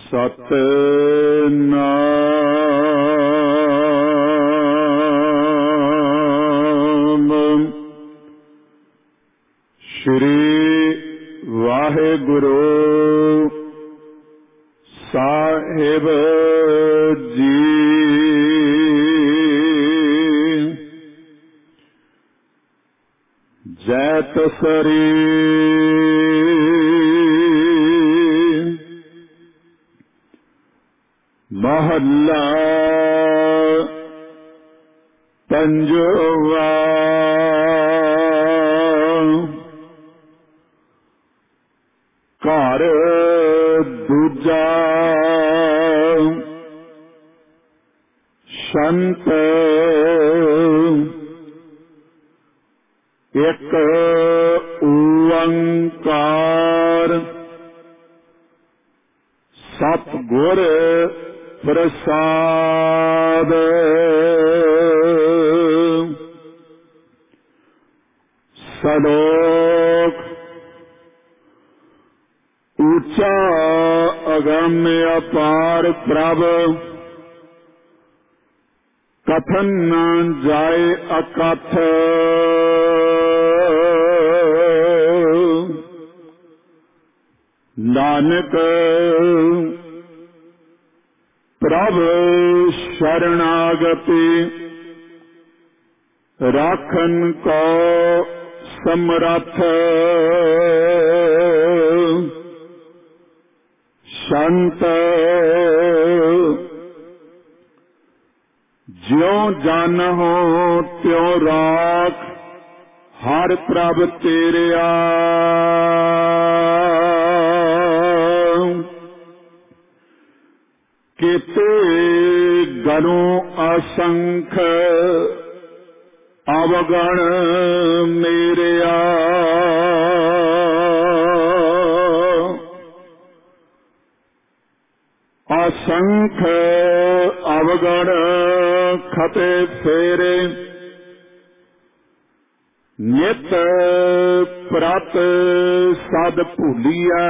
ਸਤਿਨਾਮ ਸ਼੍ਰੀ ਵਾਹਿਗੁਰੂ ਸਾਹਿਬ ਜੀ। ਜੈਤ ਸਰੀ ਮਹੱਲਾ ਪੰਜਵਾ। ਘਰ ਦੂਜਾ ਸੰਤ ਇੱਕ ਓੰਕਾਰ ਸਤਿਗੁਰ ਪ੍ਰਸਾਦ। ਸਲੋਕ ਉੱਚਾ ਅਗੰਮ ਅਪਾਰ ਪ੍ਰਭ ਕਥਨ ਨ ਜਾਏ ਅਕਥ। ਨਾਨਕ ਪ੍ਰਭ ਸ਼ਰਨਾਗਤੀ ਰਾਖਨ ਕੋ ਸਮਰੱਥ। ਸੰਤ ਜਿਉ ਜਾਨਹੁ ਤਿਉ ਰਾਖ ਹਰ ਪ੍ਰਭ ਤੇਰਿਆ। ਕੀਤੇ ਗਨੁ ਅਸੰਖ ਅਵਗਣ ਮੇਰਿਆ। ਅਸੰਖ ਅਵਗਣ ਖਤੇ ਫੇਰੇ ਨਿਤ ਪ੍ਰਤ ਸਦ ਭੁਲੀਐ।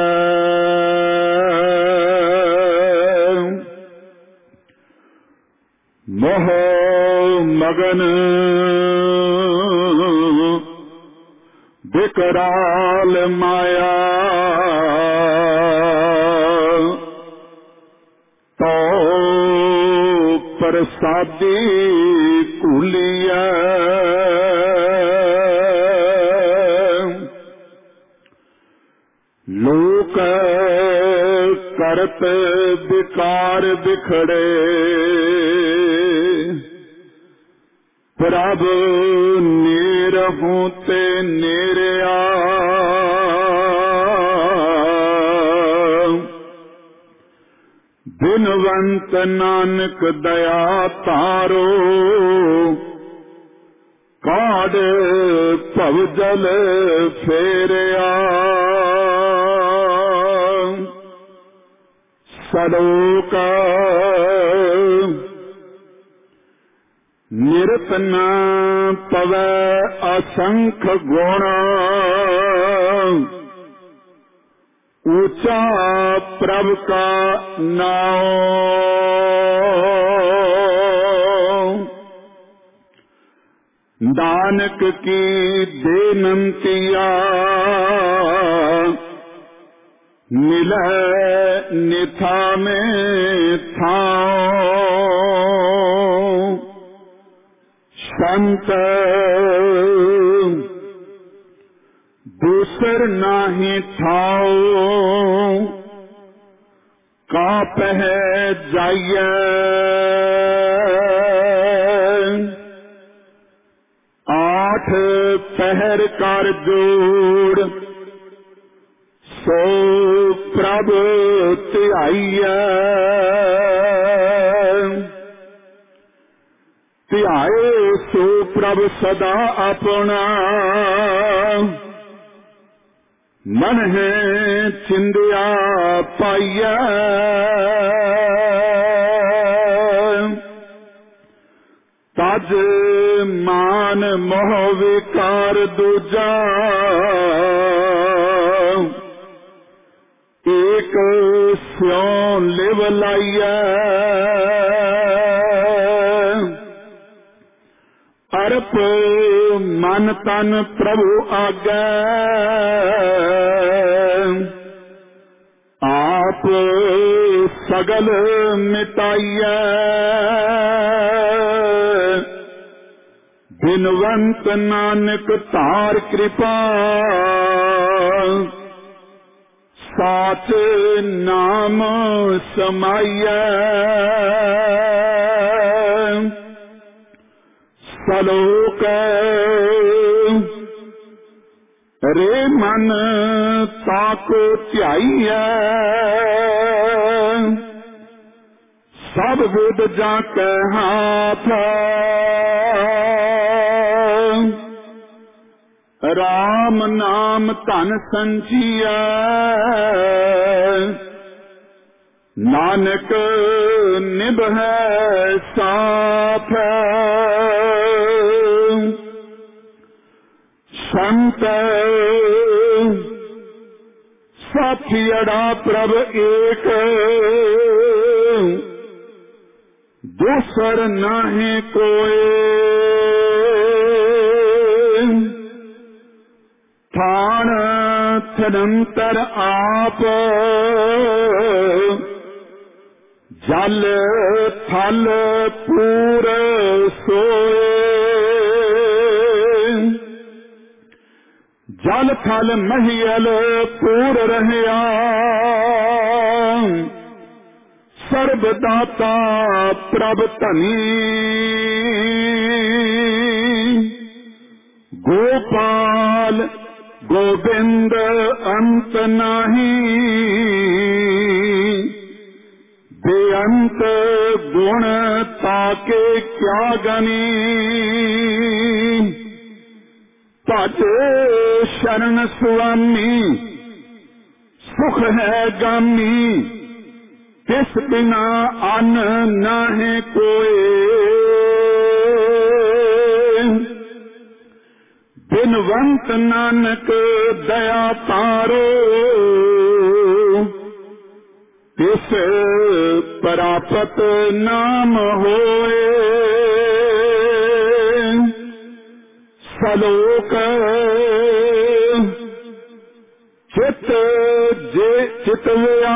ਮੋਹ ਮਗਨ ਬਿਕਰਾਲ ਮਾਇਆ। ਤੋ ਪ੍ਰਸਾਦੀ ਭੁਲੀਐ। ਲੋਕ ਕਰਤ ਵਿਕਾਰ ਬਿਖੜੇ ਪ੍ਰਭ ਨੀਰਹੁ ਤੇ ਨੀਰਿਆ। ਬਿਨਵੰਤ ਨਾਨਕ ਦਇਆ ਤਾਰੋ ਕਾਢ ਭਵ ਜਲ ਫੇਰਿਆ। ਸਲੋਕ ਨਿਰਤ ਨ ਪਵੈ ਅਸੰਖ ਗੁਣ ਊਚਾ ਪ੍ਰਭ ਕਾ ਨਾਉ। ਨਾਨਕ ਕੀ ਬੇਨੰਤੀਆ ਮਿਲੈ ਨਿਥਾਨੇ ਥਾਉ। ਸੰਤ ਦੂਸਰ ਨਾਹੀ ਠਾਉ ਕਾਪਹਿ ਜਾਈਐ। ਆਠ ਪਹਿਰ ਕਰ ਜੋੜ ਸੋ ਪ੍ਰਭ ਧਿਆਈਐ। ਧਿਆਏ ਸੋ ਪ੍ਰਭ ਸਦਾ ਆਪਣਾ ਮਨ ਹੈ ਚਿੰਦਿਆ ਪਾਈਐ। ਤਜ ਮਾਨ ਮੋਹ ਵਿਕਾਰ ਦੂਜਾ ਏਕ ਏਕ ਸਿਉ ਲਿਵ ਲਾਈਐ। ਅਰਪ ਮਨ ਤਨ ਪ੍ਰਭੂ ਆਗੈ। ਆਪ ਸਗਲ ਮਿਟਾਈਐ। ਬਿਨਵੰਤ ਨਾਨਕ ਧਾਰ ਕਿਰਪਾ। ਸਾਚ ਨਾਮ ਸਮਾਈਐ। ਸਲੋਕ ਰੇ ਮਨ ਤਾਕੋ ਧਿਆਈਐ। ਸਭ ਬੁੱਧ ਜਾ ਕੈ ਹਾਥ। ਰਾਮ ਨਾਮ ਧਨ ਸੰਚੀਐ। ਨਾਨਕ ਨਿਭੈ ਸਾਥ। ਸੰਤ ਸਾਥੀੜਾ ਪ੍ਰਭ ਏਕ। ਦੂਸਰ ਨਾਹੀਂ ਕੋਇ। ਥਾਨ ਥਨੰਤਰ ਆਪ। ਜਲ ਥਲ ਪੂਰ ਸੋਏ। ਜਲ ਥਲ ਮਹੀਲ ਪੂਰ ਰਹਿਆ। ਸਰਬ ਦਾਤਾ ਪ੍ਰਭ ਧਨੀ। ਗੋਪਾਲ ਗੋਬਿੰਦ ਅੰਤ ਨਹੀਂ। ਬੇਅੰਤ ਗੁਣ ਤਾਕੇ ਕਿਆ ਗਨੀ। ਭਜ ਸ਼ਰਨ ਸੁਆਮੀ ਸੁਖ ਹੈ ਗਾਮੀ। ਤਿਸ ਬਿਨਾ ਅੰਨ ਨਾਹੀਂ ਕੋਇ। ਬਿਨਵੰਤ ਨਾਨਕ ਦਇਆ ਤਾਰੋ। ਤਿਸ ਪ੍ਰਾਪਤ ਨਾਮ ਹੋਏ। ਸਲੋਕ ਚਿਤ ਜੇ ਚਿਤਵਿਆ।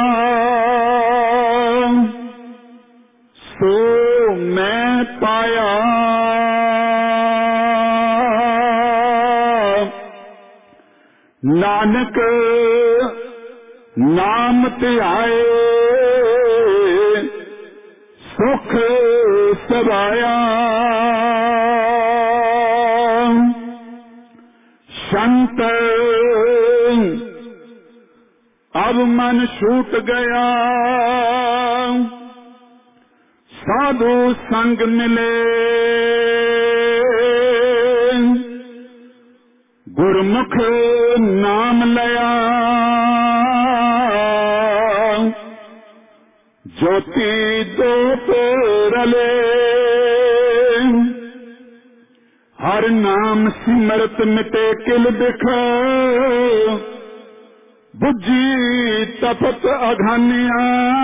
ਸੋ ਮੈਂ ਪਾਇਆ। ਨਾਨਕ ਨਾਮ ਧਿਆਏ। ਸੁਖ ਸਵਾਇਆ। ਸੰਤ ਅਬ ਮਨ ਛੂਟ ਗਿਆ। ਸਾਧੂ ਸੰਗ ਮਿਲੇ। ਗੁਰਮੁਖ ਨਾਮ ਲਿਆ। ਜੋਤੀ ਦੋਤ ਰਲੇ। ਹਰ ਨਾਮ ਸਿਮਰਤ ਮਿਟੇ ਕਿਲ ਬਿਖ। ਬੁੱਝੀ ਤਪਤ ਅਘਾਨਿਆ।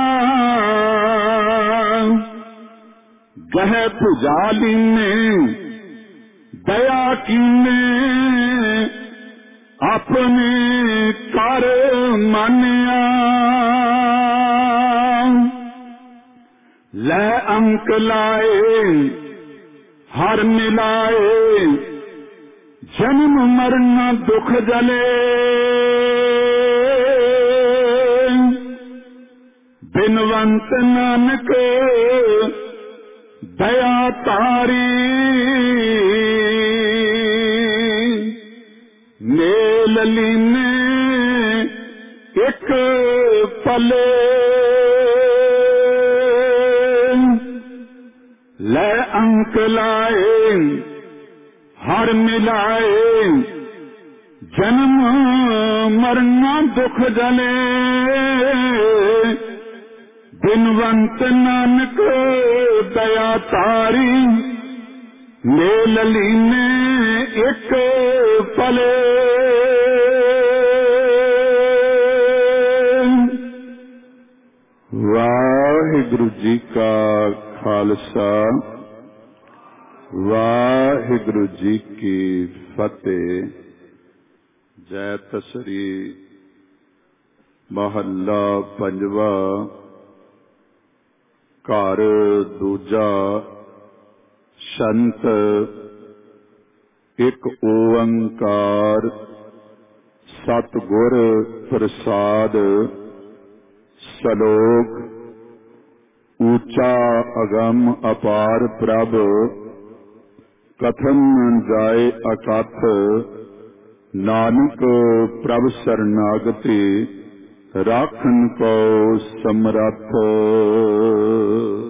ਗਹਿ ਭੁਜਾ ਲੀਨੇ ਦਇਆ ਕੀਨੇ। ਆਪਣੇ ਕਰ ਮਾਨਿਆ। ਲੈ ਅੰਕ ਲਾਏ ਹਰ ਮਿਲਾਏ। ਜਨਮ ਮਰਨ ਦੁਖ ਜਲੇ। ਬਿਨਵੰਤ ਨਾਨਕ ਦਇਆ ਤਾਰੀ। ਮੇਲ ਲੀਨੇ ਇੱਕ ਪਲੇ। ਲੈ ਅੰਕ ਲਾਏ ਹਰ ਮਿਲਾਏ। ਜਨਮ ਮਰਨ ਦੁਖ ਜਲੇ। ਬਿਨਵੰਤ ਨਾਨਕ ਦਇਆ ਤਾਰੀ। ਮੇਲ ਲੀਨੇ ਇੱਕ ਪਲੇ। ਵਾਹਿਗੁਰੂ ਜੀ ਕਾ ਖਾਲਸਾ ਵਾਹਿਗੁਰੂ ਜੀ ਕੀ ਫਤਿਹ। ਜੈਤ ਸ੍ਰੀ ਮਹੱਲਾ ਪੰਜਵਾ। ਘਰ ਦੂਜਾ ਸ਼ੰਤ ਇੱਕ ਓੰਕਾਰ ਸਤਿਗੁਰ ਪ੍ਰਸਾਦ। ਸਲੋਕ ਊਚਾ ਅਗੰਮ ਅਪਾਰ ਪ੍ਰਭ ਕਥਨ ਨ ਜਾਏ ਅਕਥ। ਨਾਨਕ ਪ੍ਰਭ ਸਰਨਾਗਤੀ ਰਾਖਨ ਕੋ ਸਮਰੱਥ।